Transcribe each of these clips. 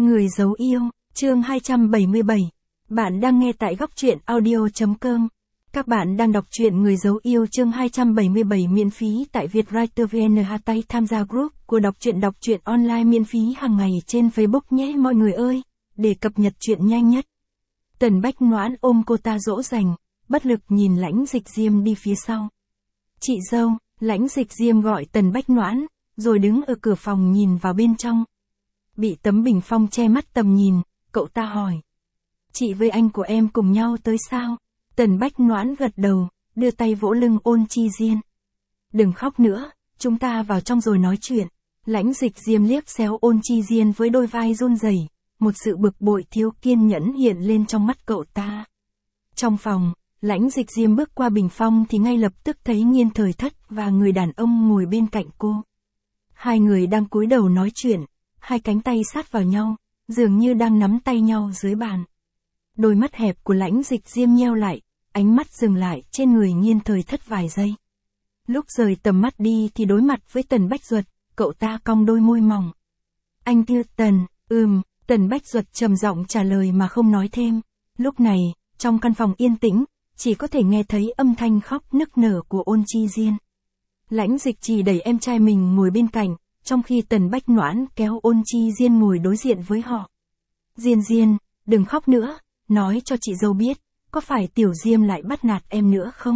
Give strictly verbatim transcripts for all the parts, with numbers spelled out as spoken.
Người giấu yêu, chương hai trăm bảy mươi bảy. Bạn đang nghe tại góc truyện audio chấm com. Các bạn đang đọc truyện Người giấu yêu chương hai trăm bảy mươi bảy miễn phí tại Vietwriter vê en. Tay tham gia group của đọc truyện đọc truyện online miễn phí hàng ngày trên Facebook nhé mọi người ơi, để cập nhật truyện nhanh nhất. Tần Bách Noãn ôm cô ta dỗ dành, bất lực nhìn Lãnh Dịch Diêm đi phía sau. Chị dâu, Lãnh Dịch Diêm gọi Tần Bách Noãn, rồi đứng ở cửa phòng nhìn vào bên trong. Bị tấm bình phong che mắt tầm nhìn, cậu ta hỏi. Chị với anh của em cùng nhau tới sao? Tần Bách Noãn gật đầu, đưa tay vỗ lưng Ôn Chi Diên. Đừng khóc nữa, chúng ta vào trong rồi nói chuyện. Lãnh Dịch Diêm liếc xéo Ôn Chi Diên với đôi vai run rẩy, một sự bực bội thiếu kiên nhẫn hiện lên trong mắt cậu ta. Trong phòng, Lãnh Dịch Diêm bước qua bình phong thì ngay lập tức thấy Nghiên Thời Thất và người đàn ông ngồi bên cạnh cô. Hai người đang cúi đầu nói chuyện, hai cánh tay sát vào nhau, dường như đang nắm tay nhau dưới bàn. Đôi mắt hẹp của Lãnh Dịch Diêm nheo lại, ánh mắt dừng lại trên người Nghiên Thời Thất vài giây. Lúc rời tầm mắt đi thì đối mặt với Tần Bách Duật, cậu ta cong đôi môi mỏng. Anh Tư Tần, ừm, Tần Bách Duật trầm giọng trả lời mà không nói thêm. Lúc này, trong căn phòng yên tĩnh, chỉ có thể nghe thấy âm thanh khóc nức nở của Ôn Chi Diên. Lãnh Dịch Trì đẩy em trai mình ngồi bên cạnh, trong khi Tần Bách Noãn kéo Ôn Chi Diên ngồi đối diện với họ. Diên Diên, đừng khóc nữa, nói cho chị dâu biết, có phải Tiểu Diêm lại bắt nạt em nữa không?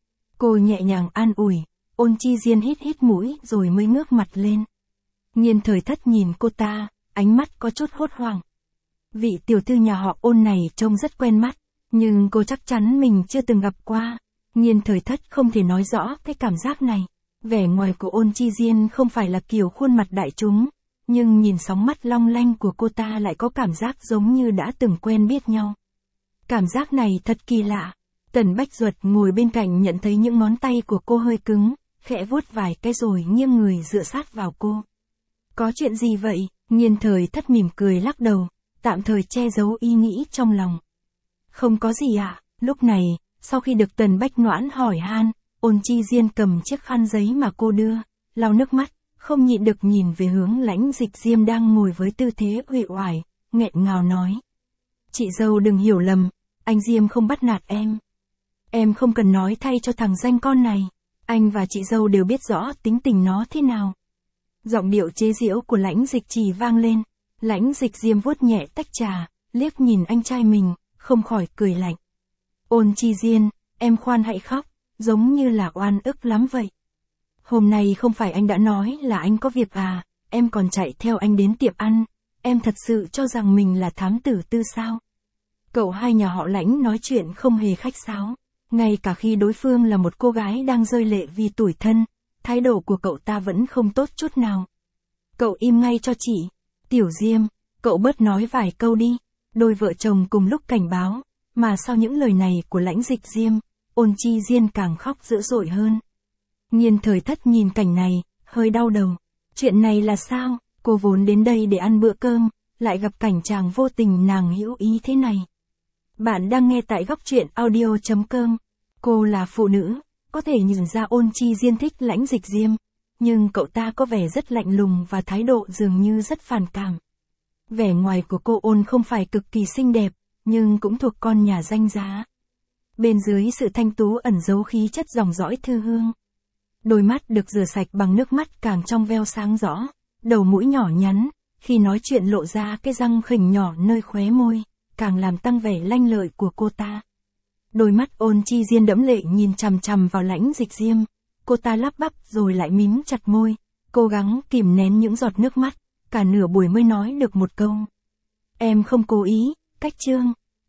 Cô nhẹ nhàng an ủi, Ôn Chi Diên hít hít mũi rồi mới ngước mặt lên. Nghiên Thời Thất nhìn cô ta, ánh mắt có chút hốt hoảng. Vị tiểu thư nhà họ Ôn này trông rất quen mắt, nhưng cô chắc chắn mình chưa từng gặp qua. Nghiên Thời Thất không thể nói rõ cái cảm giác này. Vẻ ngoài của Ôn Chi Diên không phải là kiểu khuôn mặt đại chúng, nhưng nhìn sóng mắt long lanh của cô ta lại có cảm giác giống như đã từng quen biết nhau. Cảm giác này thật kỳ lạ. Tần Bách Duật ngồi bên cạnh nhận thấy những ngón tay của cô hơi cứng, khẽ vuốt vài cái rồi nghiêng người dựa sát vào cô. Có chuyện gì vậy? Nghiên Thời Thất mỉm cười lắc đầu, tạm thời che giấu ý nghĩ trong lòng. Không có gì ạ. À? Lúc này, sau khi được Tần Bách Noãn hỏi han, Ôn Chi Diên cầm chiếc khăn giấy mà cô đưa, lau nước mắt, không nhịn được nhìn về hướng Lãnh Dịch Diêm đang ngồi với tư thế uể oải, nghẹn ngào nói. Chị dâu đừng hiểu lầm, anh Diêm không bắt nạt em. Em không cần nói thay cho thằng danh con này, anh và chị dâu đều biết rõ tính tình nó thế nào. Giọng điệu chế giễu của Lãnh Dịch Trì vang lên, Lãnh Dịch Diêm vuốt nhẹ tách trà, liếc nhìn anh trai mình, không khỏi cười lạnh. Ôn Chi Diên, em khoan hãy khóc, giống như là oan ức lắm vậy. Hôm nay không phải anh đã nói là anh có việc à, em còn chạy theo anh đến tiệm ăn, em thật sự cho rằng mình là thám tử Tư sao? Cậu hai nhà họ Lãnh nói chuyện không hề khách sáo, ngay cả khi đối phương là một cô gái đang rơi lệ vì tủi thân, thái độ của cậu ta vẫn không tốt chút nào. Cậu im ngay cho chị. Tiểu Diêm, cậu bớt nói vài câu đi. Đôi vợ chồng cùng lúc cảnh báo, mà sau những lời này của Lãnh Dịch Diêm, Ôn Chi Diên càng khóc dữ dội hơn. Nghiên Thời Thất nhìn cảnh này, hơi đau đầu. Chuyện này là sao? Cô vốn đến đây để ăn bữa cơm, lại gặp cảnh chàng vô tình nàng hữu ý thế này. Bạn đang nghe tại góc truyện audio chấm com. Cô là phụ nữ, có thể nhìn ra Ôn Chi Diên thích Lãnh Dịch Diêm, nhưng cậu ta có vẻ rất lạnh lùng và thái độ dường như rất phản cảm. Vẻ ngoài của cô Ôn không phải cực kỳ xinh đẹp, nhưng cũng thuộc con nhà danh giá. Bên dưới sự thanh tú ẩn giấu khí chất dòng dõi thư hương. Đôi mắt được rửa sạch bằng nước mắt càng trong veo sáng rõ, đầu mũi nhỏ nhắn, khi nói chuyện lộ ra cái răng khỉnh nhỏ nơi khóe môi, càng làm tăng vẻ lanh lợi của cô ta. Đôi mắt Ôn Chi Diên đẫm lệ nhìn chằm chằm vào Lãnh Dịch Diêm, cô ta lắp bắp rồi lại mím chặt môi, cố gắng kìm nén những giọt nước mắt, cả nửa buổi mới nói được một câu. Em không cố ý, cách chương.